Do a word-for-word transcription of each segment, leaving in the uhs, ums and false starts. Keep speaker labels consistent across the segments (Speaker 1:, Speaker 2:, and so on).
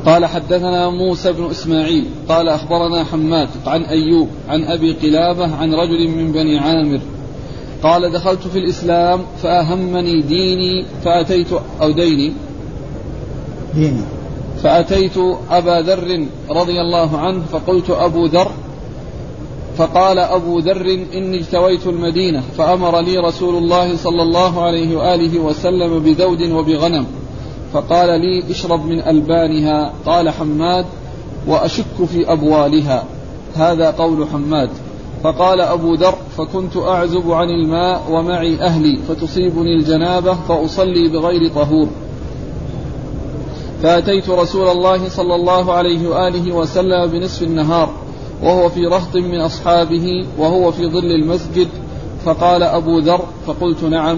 Speaker 1: قال حدثنا موسى بن إسماعيل قال أخبرنا حماد عن أيوب عن أبي قلابة عن رجل من بني عامر قال دخلت في الإسلام فأهمني ديني فأتيت أو ديني
Speaker 2: ديني
Speaker 1: فأتيت أبا ذر رضي الله عنه فقلت أبو ذر فقال أبو ذر إني اجتويت المدينة فأمر لي رسول الله صلى الله عليه وآله وسلم بذود وبغنم فقال لي اشرب من ألبانها. قال حماد وأشك في أبوالها. هذا قول حماد. فقال أبو ذر فكنت أعزب عن الماء ومعي أهلي فتصيبني الجنابة فأصلي بغير طهور فأتيت رسول الله صلى الله عليه وآله وسلم بنصف النهار وهو في رهط من أصحابه وهو في ظل المسجد فقال أبو ذر فقلت نعم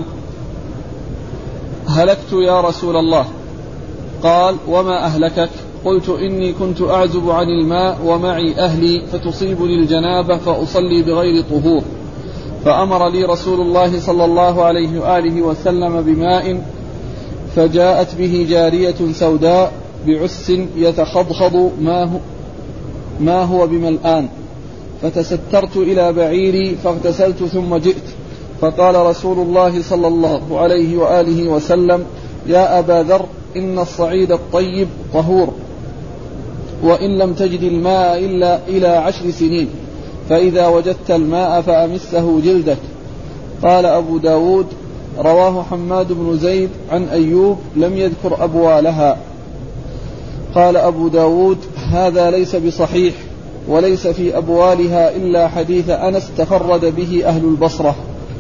Speaker 1: هلكت يا رسول الله. قال وما أهلكك؟ قلت إني كنت أعزب عن الماء ومعي أهلي فتصيبني الجنابة فأصلي بغير طهور فأمر لي رسول الله صلى الله عليه وآله وسلم بماء فجاءت به جارية سوداء بعس يتخضخض ما هو, ما هو بملآن فتسترت إلى بعيري فاغتسلت ثم جئت فقال رسول الله صلى الله عليه وآله وسلم يا أبا ذر إن الصعيد الطيب طهور وإن لم تجد الماء إلا إلى عشر سنين فإذا وجدت الماء فأمسه جلدك. قال أبو داود رواه حماد بن زيد عن أيوب لم يذكر أبوالها. قال أبو داود هذا ليس بصحيح وليس في أبوالها إلا حديث أنس تفرد به أهل البصرة.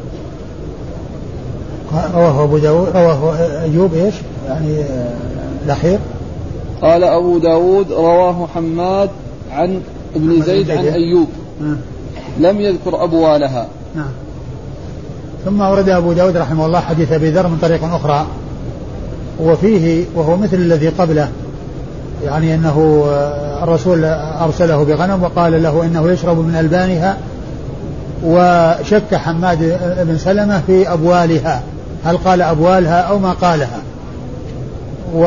Speaker 2: رواه أبو داود رواه أيوب إيش يعني الأخير؟
Speaker 1: قال أبو داود رواه حماد عن ابن زيد عن أيوب لم يذكر أبوالها.
Speaker 2: نعم. ثم ورد أبو داود رحمه الله حديث أبي ذر من طريق أخرى وفيه وهو مثل الذي قبله يعني أنه الرسول أرسله بغنم وقال له إنه يشرب من ألبانها وشك حماد بن سلمة في أبوالها هل قال أبوالها أو ما قالها و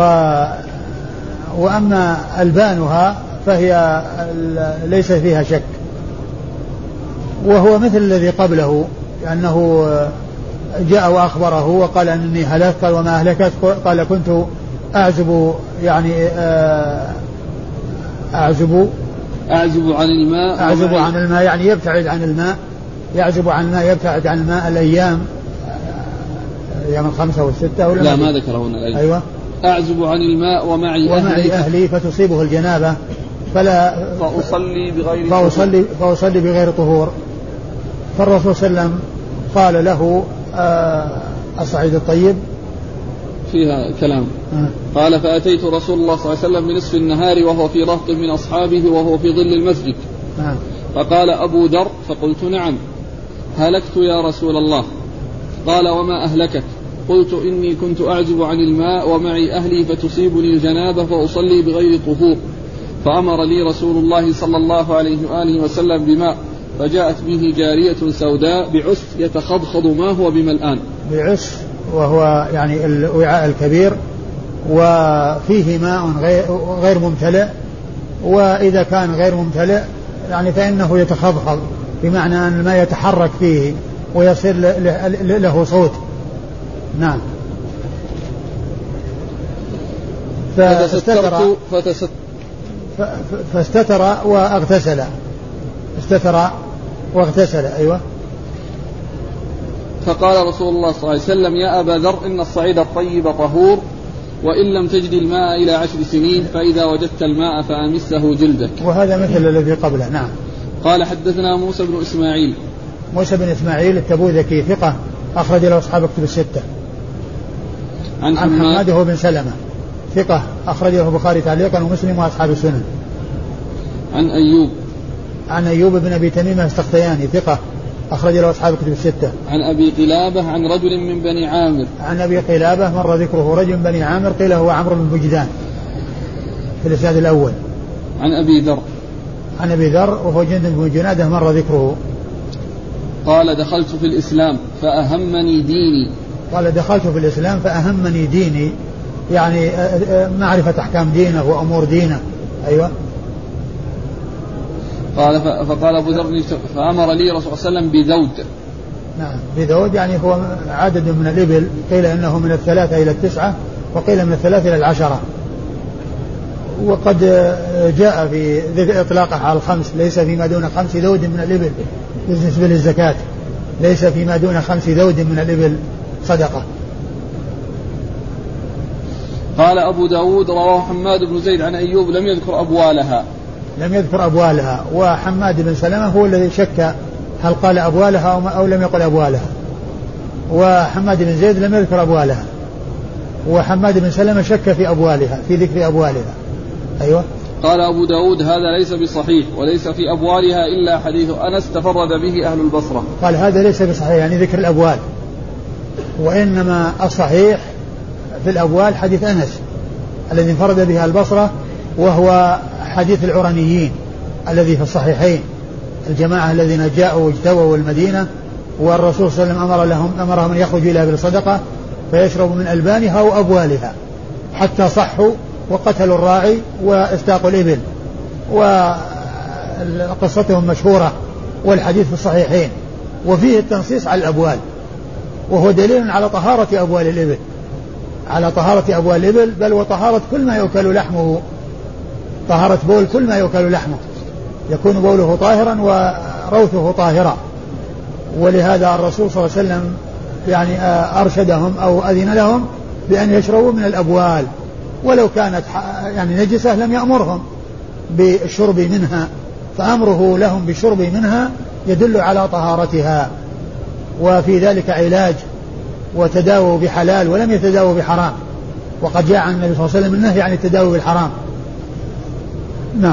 Speaker 2: وأما ألبانها فهي ليس فيها شك وهو مثل الذي قبله لأنه جاء وأخبره وقال أنني هلكت وما أهلكت قال كنت أعزب يعني أعزب
Speaker 1: أعزب عن الماء
Speaker 2: أعزب عن الماء يعني يبتعد عن الماء يعزب عن الماء يبتعد عن الماء الأيام أيام الخمسة والستة ولا
Speaker 1: لا ما ذكره هنا الأيام.
Speaker 2: أيوة
Speaker 1: أعزب عن الماء ومعي,
Speaker 2: ومعي
Speaker 1: أهلي,
Speaker 2: أهلي فتصيبه الجنابة فلا
Speaker 1: فأصلي بغير
Speaker 2: فأصلي, فأصلي بغير طهور. فالرسول صلى الله عليه وسلم قال له آه الصعيد الطيب
Speaker 1: فيها كلام آه. قال فأتيت رسول الله صلى الله عليه وسلم بنصف النهار وهو في رهط من أصحابه وهو في ظل المسجد آه. فقال أبو ذر فقلت نعم هلكت يا رسول الله. قال وما أهلكك؟ قلت إني كنت أعزب عن الماء ومعي أهلي فتصيبني الجنابة فأصلي بغير طهور فأمر لي رسول الله صلى الله عليه وآله وسلم بماء فجاءت به جارية سوداء بعس يتخضخض ما هو بملآن.
Speaker 2: بعس وهو يعني الوعاء الكبير وفيه ماء غير ممتلئ وإذا كان غير ممتلئ يعني فإنه يتخضخض بمعنى أن الماء يتحرك فيه ويصير له صوت. نعم. فاستتر فاستتر واغتسل استتر واغتسل. أيوة.
Speaker 1: فقال رسول الله صلى الله عليه وسلم يا أبا ذر إن الصعيد الطيب طهور وإن لم تجد الماء إلى عشر سنين فإذا وجدت الماء فأمسه جلدك.
Speaker 2: وهذا مثل الذي قبله. نعم.
Speaker 1: قال حدثنا موسى بن إسماعيل
Speaker 2: موسى بن إسماعيل التبوذكي ثقة أخرج له أصحاب كتب الستة.
Speaker 1: عن,
Speaker 2: عن حماد بن سلمة ثقة أخرج له البخاري تعليقا ومسلم وأصحاب السنن.
Speaker 1: عن أيوب
Speaker 2: عن أيوب بن أبي تميمة السختياني ثقة أخرج له أصحاب كتب الستة.
Speaker 1: عن أبي قلابة عن رجل من بني عامر
Speaker 2: عن أبي قلابة مر ذكره رجل من بني عامر قيل هو عمرو بن بجدان في الإسناد الأول.
Speaker 1: عن أبي ذر
Speaker 2: عن أبي ذر وهو جندب بن جنادة مر ذكره.
Speaker 1: قال دخلت في الإسلام فأهمني ديني
Speaker 2: قال دخلت في الإسلام فأهمني ديني يعني معرفة أحكام دينه وأمور دينه. أيوة.
Speaker 1: قال فقال أبو ذر فأمر لي رسول الله صلى الله عليه وسلم بذود.
Speaker 2: نعم بذود يعني هو عدد من الإبل، قيل إنه من الثلاثة إلى التسعة وقيل من الثلاثة إلى العشرة، وقد جاء في ذكر إطلاقه على الخمس، ليس فيما دون خمس ذود من الإبل بالنسبة للزكاة، ليس فيما دون خمس ذود من الإبل صدقة.
Speaker 1: قال أبو داود رواه حماد بن زيد عن أيوب لم يذكر أبوالها.
Speaker 2: لم يذكر أبوالها، وحماد بن سلمة هو الذي شك هل قال أبوالها أو لم يقل أبوالها، وحماد بن زيد لم يذكر أبوالها، وحماد بن سلمة شك في أبوالها في ذكر أبوالها. أيوة.
Speaker 1: قال أبو داود هذا ليس بصحيح وليس في أبوالها إلا حديث أنس تفرد به أهل البصرة.
Speaker 2: قال هذا ليس بصحيح يعني ذكر الأبوال، وإنما الصحيح في الأبوال حديث أنس الذي انفرد به البصرة، وهو حديث العرنيين الذي في الصحيحين، الجماعة الذين جاءوا واجتووا المدينة والرسول صلى الله عليه وسلم أمر لهم أمرهم أن يخرجوا إلى بالصدقة فيشربوا من ألبانها وأبوالها حتى صحوا وقتلوا الراعي واستاقوا الإبل، وقصتهم مشهورة والحديث في الصحيحين، وفيه التنصيص على الأبوال، وهو دليل على طهارة أبوال الإبل، على طهارة أبوال الإبل، بل وطهارة كل ما يؤكل لحمه، طهارة بول كل ما يؤكل لحمه يكون بوله طاهرا وروثه طاهرا. ولهذا الرسول صلى الله عليه وسلم يعني أرشدهم أو أذن لهم بأن يشربوا من الأبوال، ولو كانت يعني نجسة لم يأمرهم بالشرب منها، فأمره لهم بالشرب منها يدل على طهارتها، وفي ذلك علاج وتداووا بحلال ولم يتداووا بحرام، وقد جاء عن النبي صلى الله عليه وسلم النهي عن التداوي بالحرام. نعم.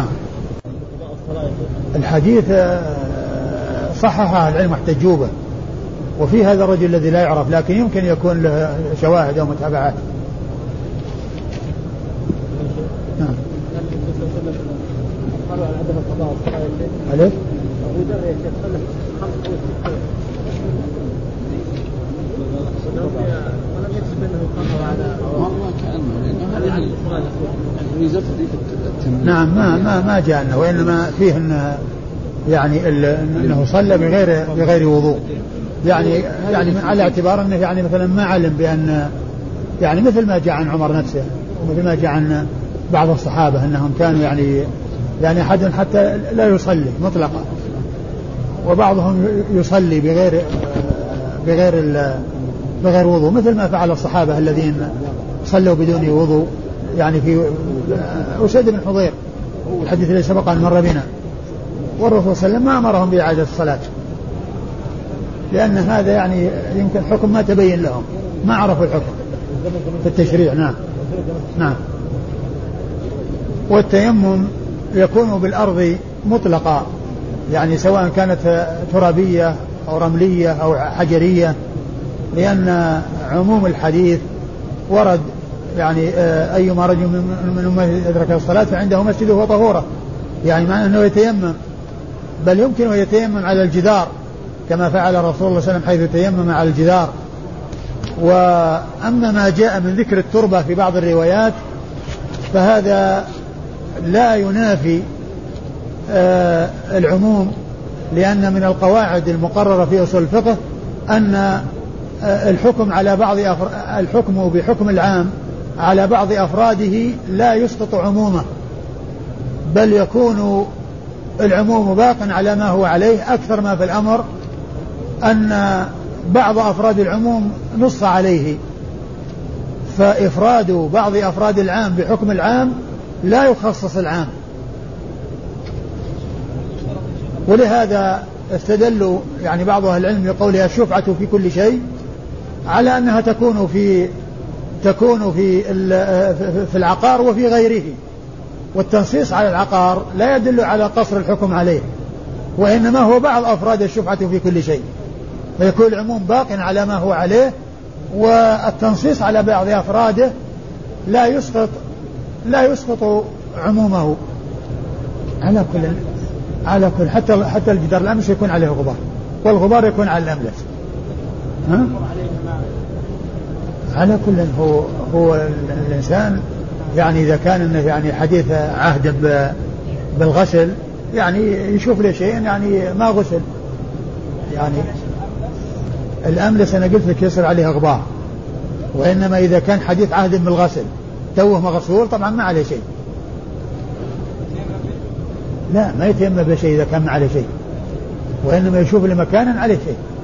Speaker 2: الحديث صححه العلم واحتجوا به، وفي هذا الرجل الذي لا يعرف لكن يمكن يكون له شواهد أو متابعات. نعم. ألف أبو ذر يا شيخ صلى خمس أو ست ولم يكتب منه قمر على ما كأنه نعم ما ما ما جاء أنه، وإنما فيه أنه يعني أنه صلى بغير بغير وضوء، يعني يعني على اعتبار أنه يعني مثلا ما علم بأن يعني مثل ما جاء عن عمر نفسه ومثل ما جاء عن بعض الصحابة أنهم كانوا يعني يعني أحد حتى لا يصلي مطلقا، وبعضهم يصلي بغير بغير بغير وضوء، مثل ما فعل الصحابة الذين صلوا بدون وضوء، يعني في أسيد بن حضير الحديث الذي سبق أن مر بنا، والرسول صلى الله عليه وسلم ما أمرهم بإعادة الصلاة، لأن هذا يعني يمكن حكم ما تبين لهم، ما عرفوا الحكم في التشريع. نعم. نعم. والتيمم يكون بالأرض مطلقة، يعني سواء كانت ترابية أو رملية أو حجرية، لأن عموم الحديث ورد يعني أيما رجل من أمه أدرك الصلاة فعنده مسجده وطهوره، يعني معنى أنه يتيمم، بل يمكن أن يتيمم على الجدار كما فعل رسول الله صلى الله عليه وسلم حيث تيمم على الجدار. وأما ما جاء من ذكر التربة في بعض الروايات فهذا لا ينافي آه العموم، لأن من القواعد المقررة في أصول الفقه أن آه الحكم على بعض أفر... الحكم بحكم العام على بعض أفراده لا يسقط عمومه، بل يكون العموم باق على ما هو عليه، أكثر ما في الأمر أن بعض أفراد العموم نص عليه، فإفراد بعض أفراد العام بحكم العام لا يخصص العام. ولهذا استدلوا يعني بعض أهل العلم بقولها الشفعة في كل شيء على أنها تكون في تكون في في العقار وفي غيره، والتنصيص على العقار لا يدل على قصر الحكم عليه، وإنما هو بعض أفراد الشفعة في كل شيء، فيكون العموم باق على ما هو عليه، والتنصيص على بعض أفراده لا يسقط لا يسقط عمومه. على كل على كل حتى حتى الجدار الأملس يكون عليه غبار، والغبار يكون على الأملس. ها؟ على كل هو هو الإنسان يعني إذا كان إنه يعني حديث عهد بالغسل يعني يشوف له شيء يعني ما غسل يعني الأملس أنا قلت لك يصير عليه غبار، وإنما إذا كان حديث عهد بالغسل توه مغسول طبعا ما عليه شيء. لا ما يتيمم بشيء إذا كان ما عليه شيء، وإنما يشوف لمكانا عليه شيء.